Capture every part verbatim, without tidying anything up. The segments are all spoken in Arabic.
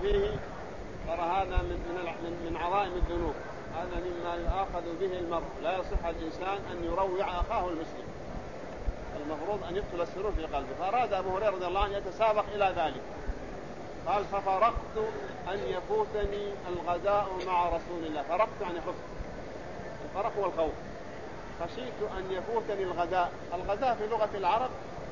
فيه ترى هذا من من عظائم الذنوب، هذا مما يؤاخذ به المرء. لا يصح الإنسان أن يروع أخاه المسلم، المفروض أن يقتل السرور في قلبه. فأراد أبو هريرة رضي الله عنه يتسابق إلى ذلك، قال ففرقت أن يفوتني الغداء مع رسول الله. فرقت يعني خفت، الفرق والخوف. خشيت أن يفوتني الغداء. الغداء في لغة العرب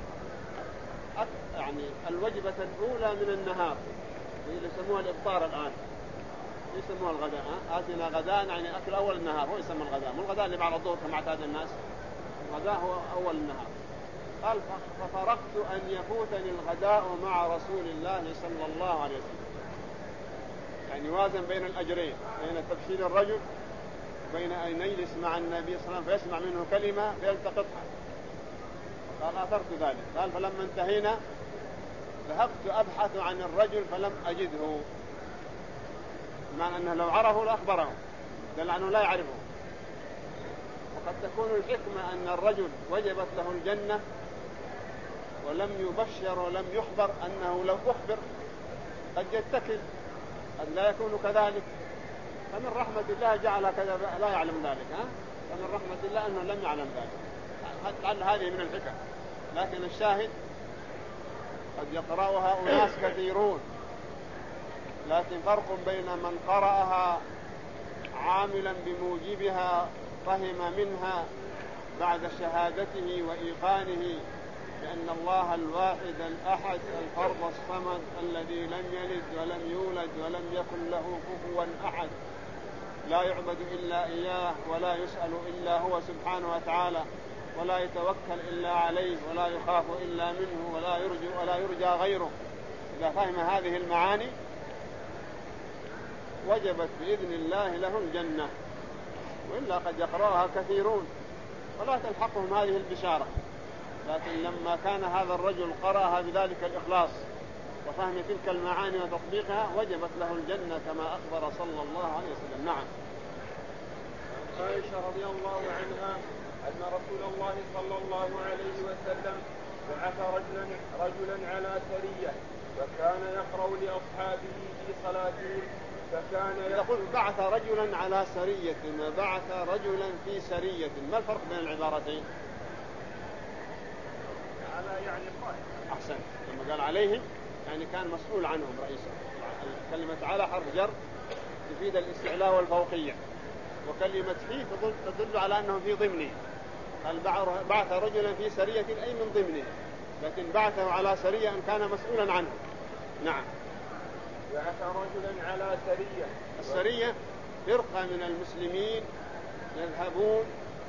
يعني الوجبة الأولى من النهار، اللي يسموها الإفطار الآن يسموها الغداء. آتنا غداء يعني أكل أول النهار، هو يسمى الغداء، مو الغداء اللي بعد الظهر كما اعتاد الناس. الغداء هو أول النهار. قال ففرقت أن يفوتني الغداء مع رسول الله صلى الله عليه وسلم، يعني وازن بين الأجرين، بين تبشير الرجل وبين أن يجلس مع النبي صلى الله عليه وسلم فيسمع منه كلمة فيلتقطها. قال أثرت ذلك. قال فلما انتهينا ذهبت أبحث عن الرجل فلم أجده، بمعنى أنه لو عرفه لأخبره، دل أنه لا يعرفه. وقد تكون الحكمة أن الرجل وجبت له الجنة ولم يبشر ولم يخبر، أنه لو أخبر قد يتكل، قد لا يكون كذلك. فمن رحمة الله جعل كذا لا يعلم ذلك. ها؟ فمن رحمة الله أنه لم يعلم ذلك. لعل هذه من الحكم، لكن الشاهد قد يقرأها أناس كثيرون، لكن فرق بين من قرأها عاملا بموجبها فهم منها بعد شهادته وإيقانه بأن الله الواحد الأحد الفرد الصمد الذي لم يلد ولم يولد ولم يكن له كفوا أحد، لا يعبد إلا إياه ولا يسأل إلا هو سبحانه وتعالى، ولا يتوكل إلا عليه ولا يخاف إلا منه ولا يرجى ولا يرجى غيره. إذا فهم هذه المعاني وجبت بإذن الله له الجنة، وإلا قد يقرأها كثيرون ولا تلحقهم هذه البشارة. لكن لما كان هذا الرجل قرأها بذلك الإخلاص وفهم تلك المعاني وتطبيقها وجبت له الجنة كما أخبر صلى الله عليه وسلم. نعم. عائشة رضي الله عنها أن رسول الله صلى الله عليه وسلم بعث رجلا, رجلا على سرية فكان يقرأ لأصحابه في صلاتهم فكان يقول بعث رجلا على سرية وبعث رجلا في سرية، ما الفرق بين العبارتين؟ على يعني قائد. أحسن. لما قال عليهم يعني كان مسؤول عنهم رئيسا. كلمة على حرف جر تفيد الاستعلاء والفوقية، وكلمة فيه تدل على أنه في ضمنه. قال بعث رجلا في سرية أي من ضمنه، لكن بعثه على سرية أن كان مسؤولا عنه. نعم. بعث رجلا على سرية. السرية فرقة من المسلمين يذهبون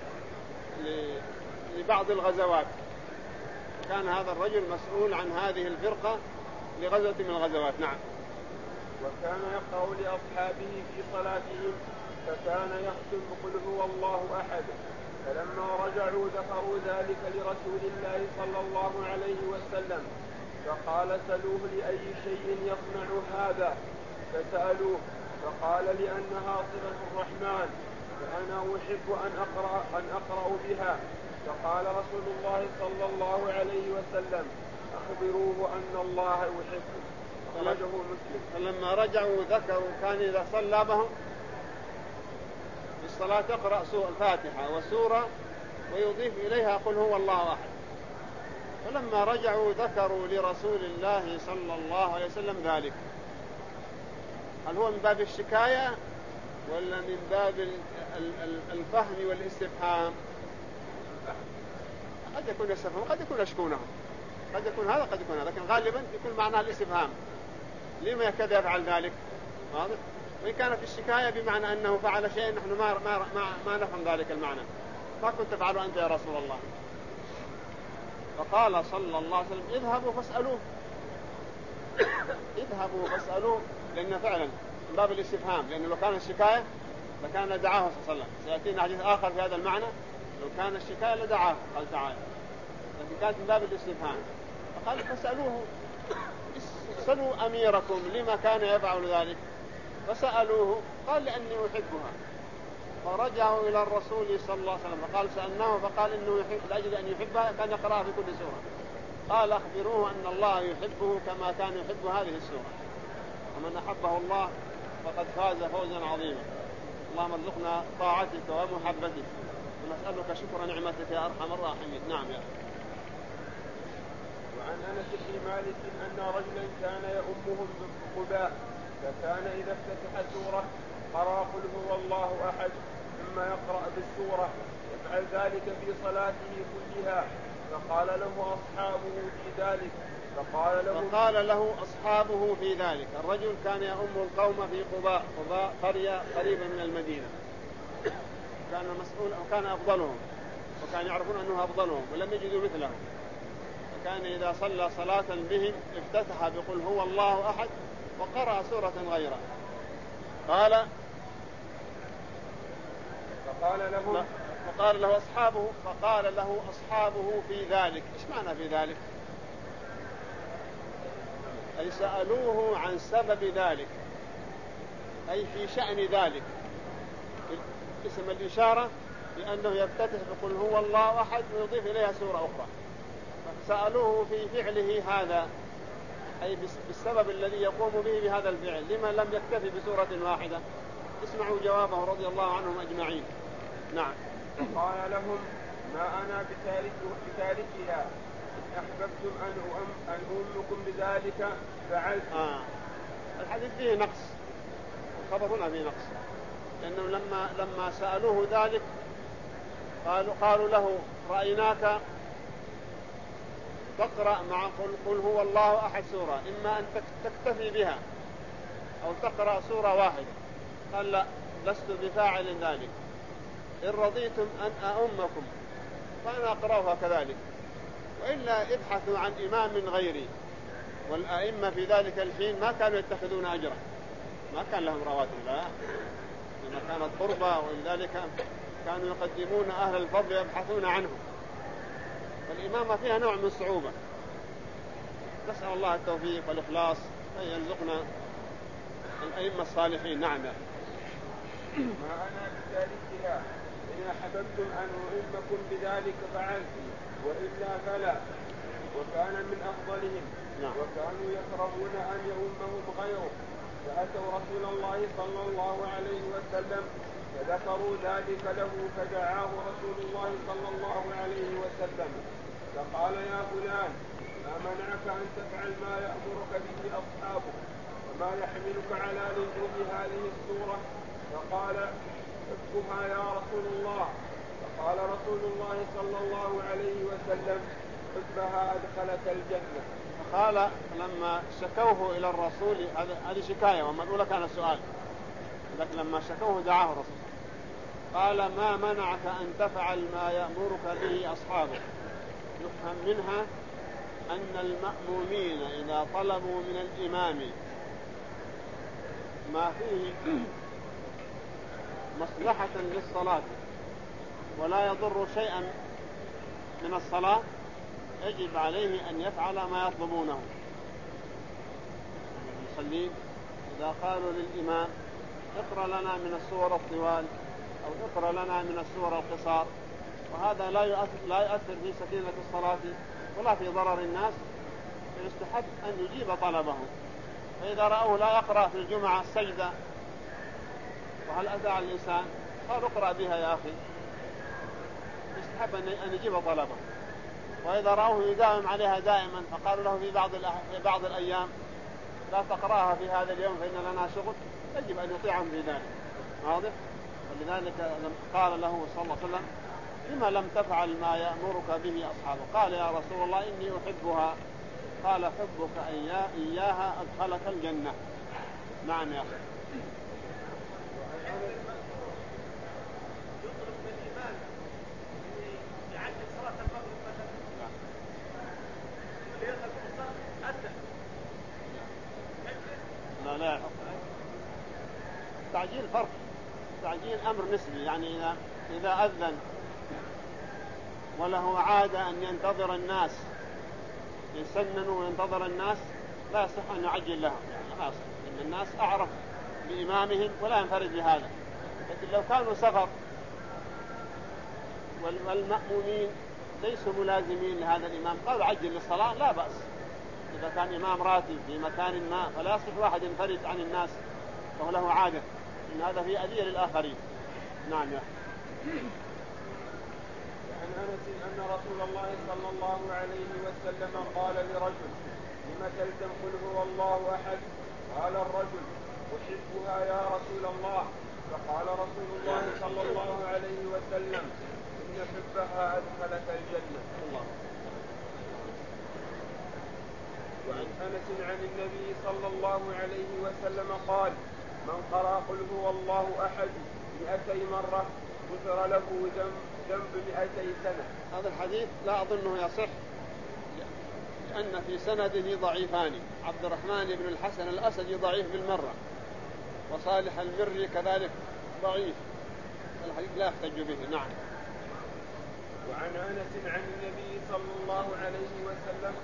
لبعض الغزوات، كان هذا الرجل مسؤول عن هذه الفرقة لغزوة من الغزوات. نعم. وكان يقرأ لأصحابه في صلاتهم فكان يختم قل هو الله أحد. فلما رجعوا ذكروا ذلك لرسول الله صلى الله عليه وسلم فقال سلوه لأي شيء يصنع هذا، فسألوه فقال لأنها صفة الرحمن فأنا أحب أن أقرأ, أن أقرأ بها. فقال رسول الله صلى الله عليه وسلم أخبروه أن الله يحبه. أخرجه مسلم. فلما رجعوا ذكروا كان إذا صلى بهم في الصلاة يقرأ سورة الفاتحة وسورة ويضيف إليها قل هو الله أحد. فلما رجعوا ذكروا لرسول الله صلى الله عليه وسلم ذلك. هل هو من باب الشكاية ولا من باب الفهم والاستفهام؟ قد يكون يستفهم قد يكون يشكونهم، قد يكون هذا قد يكون هذا، لكن غالبا يكون معناه الاستفهام. لما يكاد يفعل ذلك؟ واضح؟ وإن كانت الشكاية بمعنى أنه فعل شيء نحن ما, ما, ما, ما نفهم ذلك المعنى، ما كنت تفعله أنت يا رسول الله. فقال صلى الله عليه وسلم اذهبوا فاسألوه. اذهبوا فاسألوه، لأنه فعلا من باب الاستفهام، لأنه لو كان الشكاية لكان دعاه صلى الله عليه وسلم. سيأتينا حديث آخر في هذا المعنى، لو كان الشكاية لدعاه قال تعالى، لكن كانت من باب الاستفهام. فقال فاسألوه، اسألوا أميركم لما كان يفعل ذلك. فسألوه قال لأني أحبها. فرجعوا إلى الرسول صلى الله عليه وسلم فقال سألناه فقال إنه يحب لأجل أن يحبها كان يقرأها في كل سورة. قال أخبروه أن الله يحبه كما كان يحب هذه السورة. ومن أحبه الله فقد فاز فوزا عظيما. اللهم ارزقنا طاعتك ومحبتك ونسألك شكر نعمتك يا أرحم الراحمين. نعم يا أخي. وعن أنس بن مالك أن رجلا كان يؤمهم بقباء فكان إذا افتتح سورة قرأ قل هو الله أحد ثم يقرأ بالسورة يفعل ذلك في صلاته كلها فقال له أصحابه في ذلك فقال له, فقال له أصحابه في ذلك. الرجل كان يؤم القوم في قباء. قباء قرية قريبة من المدينة، كان مسؤول أو كان أفضلهم وكان يعرفون أنه أفضلهم ولم يجدوا مثله، فكان إذا صلى صلاة بهم افتتح بقل هو الله أحد وقرأ سورة غيرها. قال فقال له فقال له أصحابه فقال له أصحابه في ذلك. إيش معنى في ذلك؟ أي سألوه عن سبب ذلك، أي في شأن ذلك. اسم الإشارة لأنه يفتتح بقل هو الله أحد ويضيف إليها سورة أخرى، سألوه في فعله هذا، أي بالسبب الذي يقوم به بهذا الفعل، لما لم يكتفي بسورة واحدة. اسمعوا جوابه رضي الله عنهم أجمعين. نعم. قال لهم ما أنا بتاركها إن أحببتم أن أن أؤمكم بذلك فعلت. آه. الحديث فيه نقص، الخبر هنا فيه نقص، لأنه لما لما سألوه ذلك قالوا قالوا له رأيناك تقرأ مع قل, قل هو الله أحد سورة، إما أن تكتفي بها أو تقرأ سورة واحدة. قال لا، لست بفاعل ذلك، إن رضيتم أن أؤمكم فأنا أقرأها كذلك، وإلا ابحثوا عن إمام غيري. والأئمة في ذلك الحين ما كانوا يتخذون أجرا، ما كان لهم رواتب، لا، لما كانت قربة، ولذلك كانوا يقدمون أهل الفضل يبحثون عنهم. فالإمامة فيها نوع من الصعوبة. نسأل الله التوفيق والإخلاص أن يرزقنا الأئمة الصالحين. نعم. ما أنا بتاركها إن أحببتم أن أؤمكم بذلك فعلت، وإلا فلا. وكان من أفضلهم. نعم. وكانوا يكرهون أن يؤمهم غيره، فأتوا رسول الله صلى الله عليه وسلم فذكروا ذلك له فدعاه رسول الله صلى الله عليه وسلم فقال يا فلان ما منعك أن تفعل ما يأمرك به أصحابك وما يحملك على نزول هذه السورة؟ فقال اكتبها يا رسول الله. فقال رسول الله صلى الله عليه وسلم اكتبها أدخلك الجنة. قال لما شكوه إلى الرسول، هذه شكاية وما الأولى كان السؤال، لكن لما شكوه دعاه الرسول قال ما منعك أن تفعل ما يأمرك به أصحابك. يفهم منها أن المأمومين إذا طلبوا من الإمام ما فيه مصلحة للصلاة ولا يضر شيئا من الصلاة يجب عليه أن يفعل ما يطلبونه. المصلين إذا قالوا للإمام اقرأ لنا من السور الطوال أو اقرأ لنا من السور القصار، وهذا لا يؤثر, لا يؤثر في سكينة الصلاة ولا في ضرر الناس، فيستحب أن يجيب طلبه. فإذا رأوه لا يقرأ في الجمعة السجدة وهل أتى على الإنسان قال اقرأ بها يا أخي، يستحب أن يجيب طلبه. وإذا رأوه يداوم عليها دائما فقالوا له في بعض, في بعض الأيام لا تقرأها في هذا اليوم فإن لنا شغل، يجب أن يطيعهم في ذلك. واضح؟ ولذلك قال له صلى الله عليه وسلم لما لم تفعل ما يأمرك به أصحابك؟ قال يا رسول الله إني أحبها. قال حبك إياها أدخلك الجنة. نعم يا أخي. لا لا تعجيل فرق، تعجيل أمر نسبي، يعني إذا, إذا أذن وله عادة أن ينتظر الناس يسنن وينتظر الناس لا يصح أن يعجل لهم، يعني ما يصح، إن الناس أعرف بإمامهم ولا ينفرد بهذا. لكن لو كانوا سفر والمأمومين ليسوا ملازمين لهذا الإمام قالوا عجل للصلاة لا بأس، إذا كان إمام راتب في مكان ما فلا يصح واحد ينفرد عن الناس وهو له عادة، إن هذا فيه أذية للآخرين. نعم. عن أنس أن رسول الله صلى الله عليه وسلم قال لرجل: لم تلزم قل هو الله أحد؟ قال الرجل: أحبها يا رسول الله. فقال رسول الله صلى الله عليه وسلم: إن حبها أدخلك الجنة. الله. وعن أنس عن النبي صلى الله عليه وسلم قال: من قرأ قل هو الله أحد مئتي مرة غفر له ذنب مئتي سنة. هذا الحديث لا أظنه يصح، لأن في سنده ضعيفان، عبد الرحمن بن الحسن الأسدي ضعيف بالمرة، وصالح المري كذلك ضعيف، الحديث لا يحتج به. نعم. وعن أنس عن النبي صلى الله عليه وسلم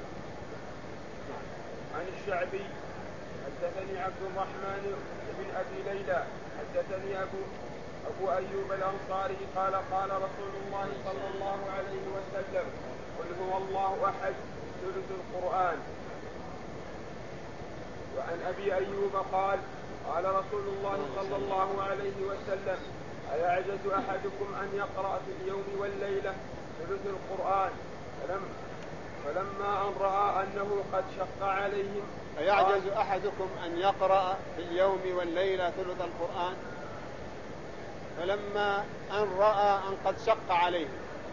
عن الشعبي: حدثني عبد الرحمن بن أبي ليلى حدثني أبو, أبو أيوب الأنصاري قال: قال رسول الله صلى الله عليه وسلم: قل هو الله أحد ثلث القرآن. وعن أبي أيوب قال: قال رسول الله صلى الله عليه وسلم: أيعجز أحدكم أن يقرأ في اليوم والليلة ثلث القرآن؟ فلما, فلما أن رأى أنه قد شق عليهم. أيعجز أحدكم أن يقرأ في اليوم والليلة ثلث القرآن؟ فلما أن رأى أن قد شق عليهم،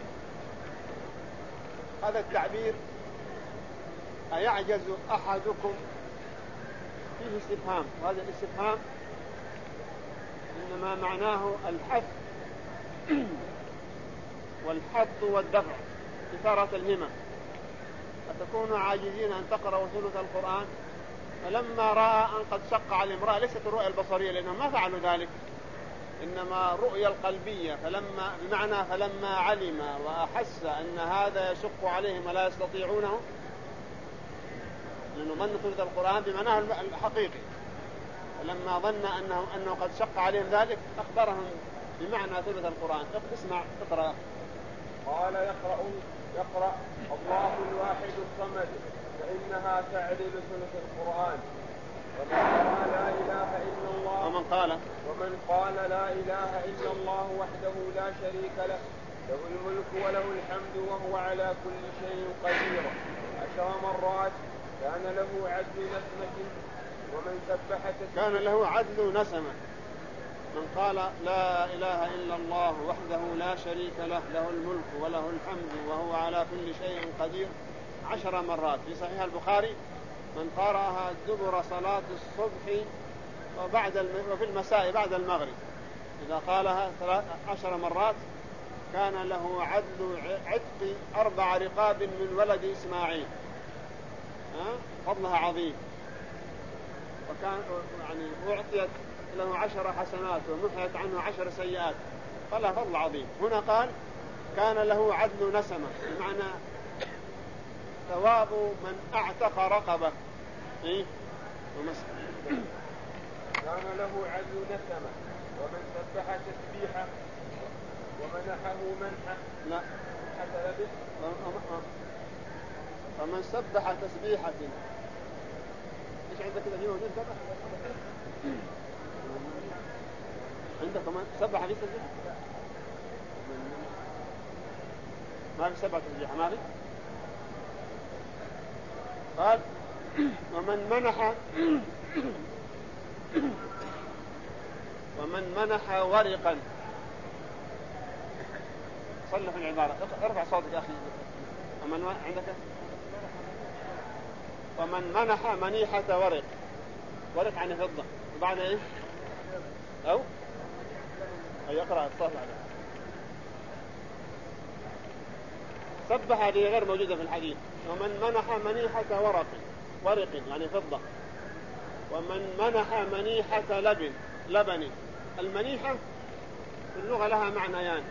هذا التعبير أيعجز أحدكم فيه استفهام، وهذا الاستفهام إنما معناه الحث والحث والدفع، إثارة الهمة. أتكونوا عاجزين أن تقرأوا ثلث القرآن؟ فلما رأى أن قد شق على امرأة، ليست الرؤية البصرية لأنهم ما فعلوا ذلك، إنما رؤية القلبية، فلما بمعنى فلما علم وأحس أن هذا يشق عليهم ولا يستطيعونه، لأنه ظن ثلث القرآن بمعناه الحقيقي، فلما ظن أنه, أنه قد شق عليهم ذلك أخبرهم بمعنى ثلث القرآن. اسمع اقرأ. قال: يقرأ يقرأ الله الواحد الصمد فإنها تعدل ثلث القرآن. ومن قال لا إله إلا الله ومن قال ومن قال لا إله إلا الله وحده لا شريك له له الملك وله الحمد وهو على كل شيء قدير عشر مرات كان له عدل نسمة. ومن سبح كان له عدل نسمة. من قال لا إله إلا الله وحده لا شريك له له الملك وله الحمد وهو على كل شيء قدير عشر مرات. في صحيح البخاري: من قرأها دبر صلاة الصبح وبعد الم... وفي المساء بعد المغرب، إذا قالها عشر مرات كان له عدل عتق أربع رقاب من ولد إسماعيل. أه؟ فضلها عظيم، وكان يعني أعطيت له عشر حسنات ومحيت عنه عشر سيئات، فلا فضل عظيم. هنا قال كان له عدل نسمة، بمعنى ثواب من أعتق رقبة. إيه؟ كان له عدل نسمة. ومن سبح تسبيحة ومنحه منحة لا حتى لبس. فمن سبح تسبيحة، ايش عندك كذا في موجود سبح؟ عندك من سبح في تسبيحة؟ ما في سبح تسبيحة ما في. قال ومن منح ومن منح ورقا. صلح العبارة، ارفع صوتك أخي. ومن عندك ومن منح منيحة ورق، ورق عن فضة، وبعد ايش؟ او اي اقرأ الصوت عليه. سبح هذه غير موجودة في الحديث. ومن منح منيحة ورق، ورق يعني فضة. ومن منح منيحة لبن، لبن. المنيحة في اللغة لها معنيان: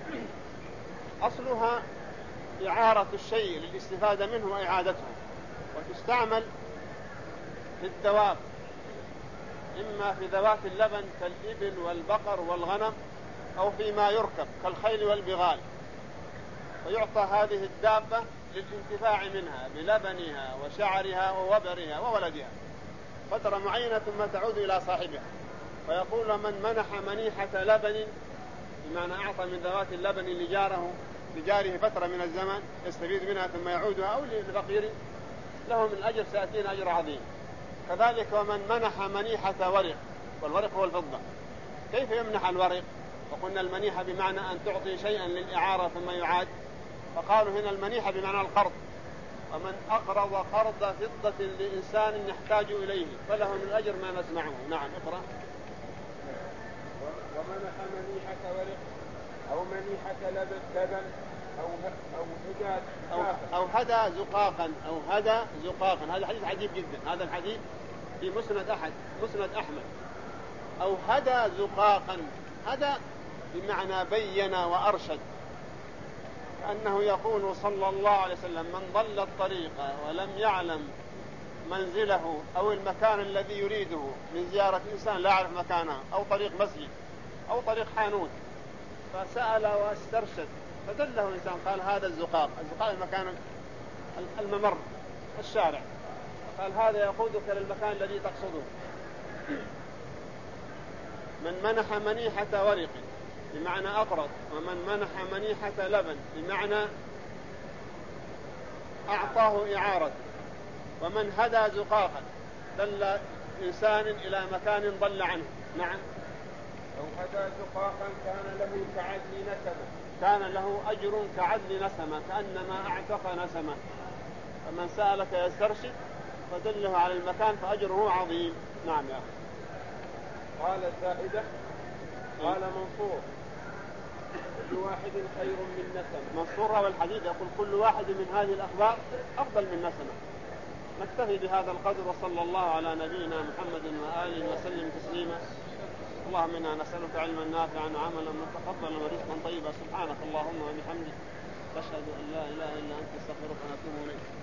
أصلها إعارة الشيء للاستفادة منه وإعادته، وتستعمل في الدواب، إما في ذوات اللبن كالإبل والبقر والغنم، أو فيما يركب كالخيل والبغال، ويعطى هذه الدابة للانتفاع منها بلبنها وشعرها ووبرها وولدها فترة معينة ثم تعود إلى صاحبها. فيقول من منح منيحة لبن بمعنى أعطى من ذوات اللبن لجاره لجاره فترة من الزمن يستفيد منها ثم يعودها أو لفقير له من الأجر سيأتينا أجر عظيم. كذلك ومن منح منيحة ورق، والورق هو الفضة. كيف يمنح الورق؟ وقلنا المنيحة بمعنى أن تعطي شيئا للإعارة ثم يعاد، فقالوا هنا المنيحة بمعنى القرض. ومن أقرض قرض فضة لإنسان يحتاج إليه فله من الأجر ما نسمعه. نعم اقرأ. ومنح منيحة ورق أو منيحة لبن أو أو هدى أو, أو هدى زقاقا أو هدى زقاقا. هذا حديث عجيب جدا. هذا الحديث في مسند أحد مسند أحمد. أو هدى زقاقا، هدى بمعنى بين وأرشد، كأنه يقول صلى الله عليه وسلم من ضل الطريق ولم يعلم منزله أو المكان الذي يريده من زيارة إنسان لا يعرف مكانه أو طريق مسجد أو طريق حانوت فسأل واسترشد فدله إنسان قال هذا الزقاق. الزقاق المكان الممر الشارع، قال هذا يقودك للمكان الذي تقصده. من منح منيحة ورق بمعنى أقرض، ومن منح منيحة لبن بمعنى أعطاه إعارة، ومن هدى زقاقا دل إنسان إلى مكان ضل عنه. نعم. أو هدى زقاقا كان له كعدل نسمة، كان له أجر كعدل نسمة، كأنما أعتق نسمة. فمن سألك يسترشد فدله على المكان فأجره عظيم. نعم يا أخي. قال الزائدة قال منصور كل واحد خير من نسمة. منصور روى الحديث يقول كل واحد من هذه الأخبار أفضل من نسمة. نكتفي بهذا القدر وصلى الله على نبينا محمد وآله وسلم تسليما. اللهم إنا نسألك علما نافعا وعملا متقبلا ورزقا طيبا. سبحانك اللهم وبحمدك أشهد أن لا إله إلا أنت أستغفرك وأتوب إليك.